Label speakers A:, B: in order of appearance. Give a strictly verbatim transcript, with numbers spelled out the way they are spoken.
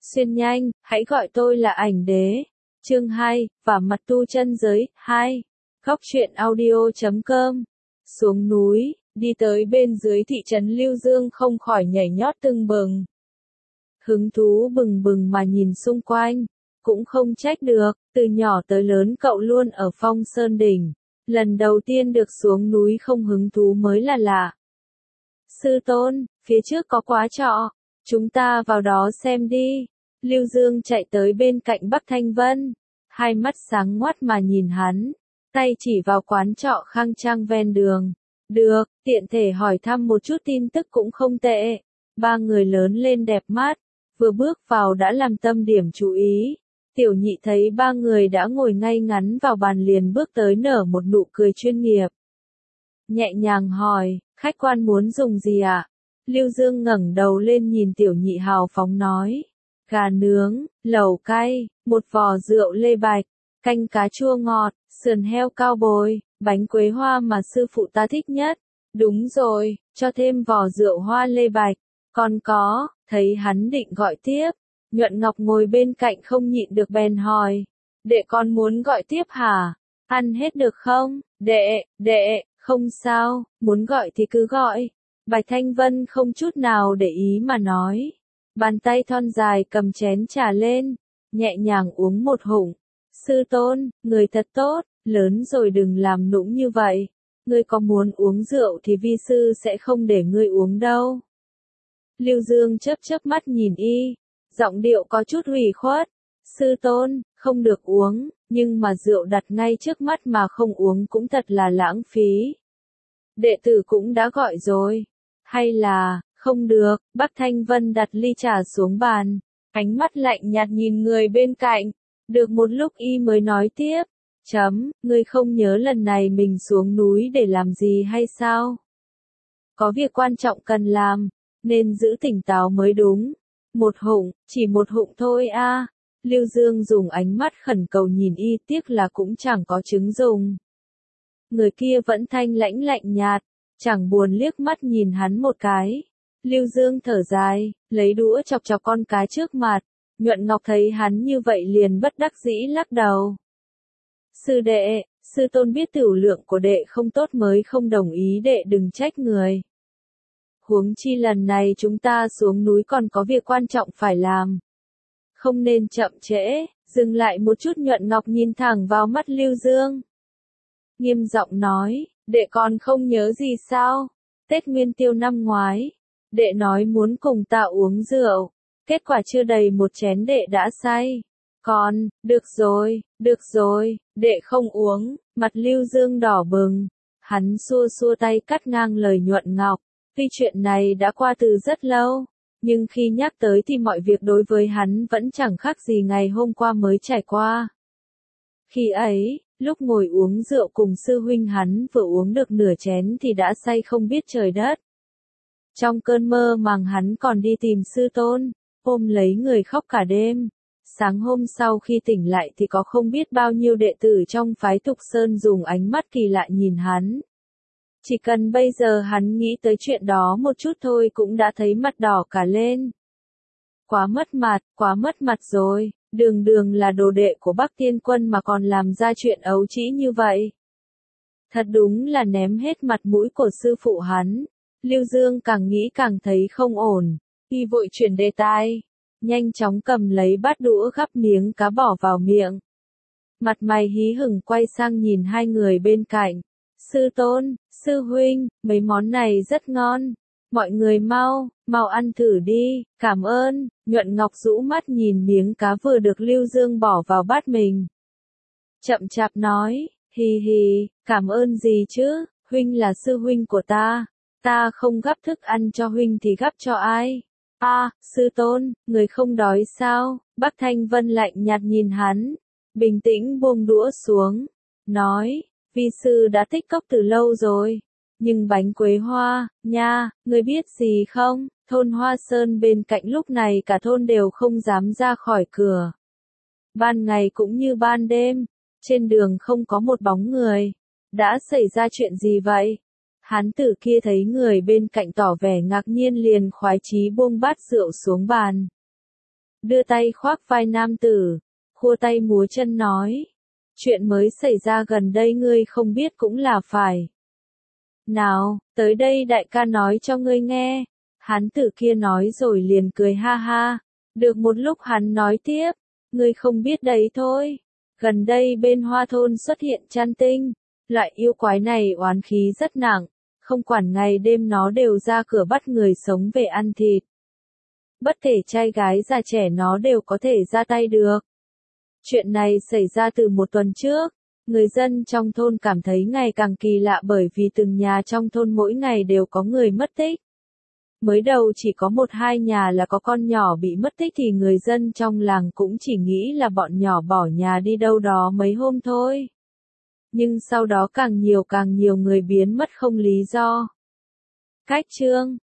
A: Xuyên nhanh, hãy gọi tôi là ảnh đế. Chương hai, và mặt tu chân giới, hai. Góc truyện audio chấm com. Xuống núi, đi tới bên dưới thị trấn Lưu Dương không khỏi nhảy nhót tưng bừng. Hứng thú bừng bừng mà nhìn xung quanh, cũng không trách được, từ nhỏ tới lớn cậu luôn ở Phong Sơn Đỉnh. Lần đầu tiên được xuống núi không hứng thú mới là lạ. Sư tôn, phía trước có quán trọ, chúng ta vào đó xem đi. Lưu Dương chạy tới bên cạnh Bắc Thanh Vân, hai mắt sáng ngoắt mà nhìn hắn, tay chỉ vào quán trọ khang trang ven đường. Được, tiện thể hỏi thăm một chút tin tức cũng không tệ. Ba người lớn lên đẹp mắt, vừa bước vào đã làm tâm điểm chú ý. Tiểu nhị thấy ba người đã ngồi ngay ngắn vào bàn liền bước tới nở một nụ cười chuyên nghiệp. Nhẹ nhàng hỏi, khách quan muốn dùng gì ạ? Lưu Dương ngẩng đầu lên nhìn tiểu nhị hào phóng nói. Gà nướng, lẩu cay, một vò rượu lê bạch, canh cá chua ngọt, sườn heo cao bồi, bánh quế hoa mà sư phụ ta thích nhất. Đúng rồi, cho thêm vò rượu hoa lê bạch. Còn có, thấy hắn định gọi tiếp. Nhuận Ngọc ngồi bên cạnh không nhịn được bèn hỏi. Đệ con muốn gọi tiếp hả? Ăn hết được không? Đệ, đệ, không sao, muốn gọi thì cứ gọi. Bạch Thanh Vân không chút nào để ý mà nói. Bàn tay thon dài cầm chén trà lên, nhẹ nhàng uống một hụng. Sư tôn, người thật tốt, lớn rồi đừng làm nũng như vậy. Ngươi có muốn uống rượu thì vi sư sẽ không để ngươi uống đâu. Lưu Dương chớp chớp mắt nhìn y, giọng điệu có chút ủy khuất. Sư tôn, không được uống, nhưng mà rượu đặt ngay trước mắt mà không uống cũng thật là lãng phí. Đệ tử cũng đã gọi rồi. Hay là, không được, Bắc Thanh Vân đặt ly trà xuống bàn, ánh mắt lạnh nhạt nhìn người bên cạnh. Được một lúc y mới nói tiếp. Chấm, ngươi không nhớ lần này mình xuống núi để làm gì hay sao? Có việc quan trọng cần làm, nên giữ tỉnh táo mới đúng. Một hụng, chỉ một hụng thôi a. À. Lưu Dương dùng ánh mắt khẩn cầu nhìn y, tiếc là cũng chẳng có chứng dùng. Người kia vẫn thanh lãnh lạnh nhạt, chẳng buồn liếc mắt nhìn hắn một cái. Lưu Dương thở dài, lấy đũa chọc chọc con cá trước mặt. Nhuận Ngọc thấy hắn như vậy liền bất đắc dĩ lắc đầu. Sư đệ, sư tôn biết tửu lượng của đệ không tốt mới không đồng ý, đệ đừng trách người. Huống chi lần này chúng ta xuống núi còn có việc quan trọng phải làm. Không nên chậm trễ, dừng lại một chút. Nhuận Ngọc nhìn thẳng vào mắt Lưu Dương. Nghiêm giọng nói, đệ còn không nhớ gì sao? Tết Nguyên Tiêu năm ngoái, đệ nói muốn cùng ta uống rượu. Kết quả chưa đầy một chén đệ đã say. Còn, được rồi, được rồi, đệ không uống. Mặt Lưu Dương đỏ bừng. Hắn xua xua tay cắt ngang lời Nhuận Ngọc. Tuy chuyện này đã qua từ rất lâu, nhưng khi nhắc tới thì mọi việc đối với hắn vẫn chẳng khác gì ngày hôm qua mới trải qua. Khi ấy, lúc ngồi uống rượu cùng sư huynh hắn vừa uống được nửa chén thì đã say không biết trời đất. Trong cơn mơ màng hắn còn đi tìm sư tôn, ôm lấy người khóc cả đêm. Sáng hôm sau khi tỉnh lại thì có không biết bao nhiêu đệ tử trong phái Thục Sơn dùng ánh mắt kỳ lạ nhìn hắn. Chỉ cần bây giờ hắn nghĩ tới chuyện đó một chút thôi cũng đã thấy mặt đỏ cả lên. Quá mất mặt, quá mất mặt rồi, đường đường là đồ đệ của Bắc Tiên Quân mà còn làm ra chuyện ấu trĩ như vậy. Thật đúng là ném hết mặt mũi của sư phụ hắn. Lưu Dương càng nghĩ càng thấy không ổn, y vội chuyển đề tài, nhanh chóng cầm lấy bát đũa gắp miếng cá bỏ vào miệng. Mặt mày hí hửng quay sang nhìn hai người bên cạnh. Sư tôn, sư huynh, mấy món này rất ngon. Mọi người mau, mau ăn thử đi, cảm ơn. Nhuận Ngọc rũ mắt nhìn miếng cá vừa được Lưu Dương bỏ vào bát mình. Chậm chạp nói, hì hì, cảm ơn gì chứ, huynh là sư huynh của ta. Ta không gắp thức ăn cho huynh thì gắp cho ai? A, à, sư tôn, người không đói sao? Bắc Thanh Vân lạnh nhạt nhìn hắn, bình tĩnh buông đũa xuống, nói. Vi sư đã tích cốc từ lâu rồi, nhưng bánh quế hoa, nha, ngươi biết gì không, thôn Hoa Sơn bên cạnh lúc này cả thôn đều không dám ra khỏi cửa. Ban ngày cũng như ban đêm, trên đường không có một bóng người. Đã xảy ra chuyện gì vậy? Hán tử kia thấy người bên cạnh tỏ vẻ ngạc nhiên liền khoái chí buông bát rượu xuống bàn. đưa tay khoác vai nam tử, khua tay múa chân nói. Chuyện mới xảy ra gần đây ngươi không biết cũng là phải. Nào, tới đây đại ca nói cho ngươi nghe. Hán tử kia nói rồi liền cười ha ha. Được một lúc hắn nói tiếp, ngươi không biết đấy thôi. Gần đây bên Hoa thôn xuất hiện Chan Tinh, loại yêu quái này oán khí rất nặng, không quản ngày đêm nó đều ra cửa bắt người sống về ăn thịt. Bất kể trai gái già trẻ nó đều có thể ra tay được. Chuyện này xảy ra từ một tuần trước, người dân trong thôn cảm thấy ngày càng kỳ lạ bởi vì từng nhà trong thôn mỗi ngày đều có người mất tích. Mới đầu chỉ có một hai nhà là có con nhỏ bị mất tích thì người dân trong làng cũng chỉ nghĩ là bọn nhỏ bỏ nhà đi đâu đó mấy hôm thôi. Nhưng sau đó càng nhiều càng nhiều người biến mất không lý do. Cách chương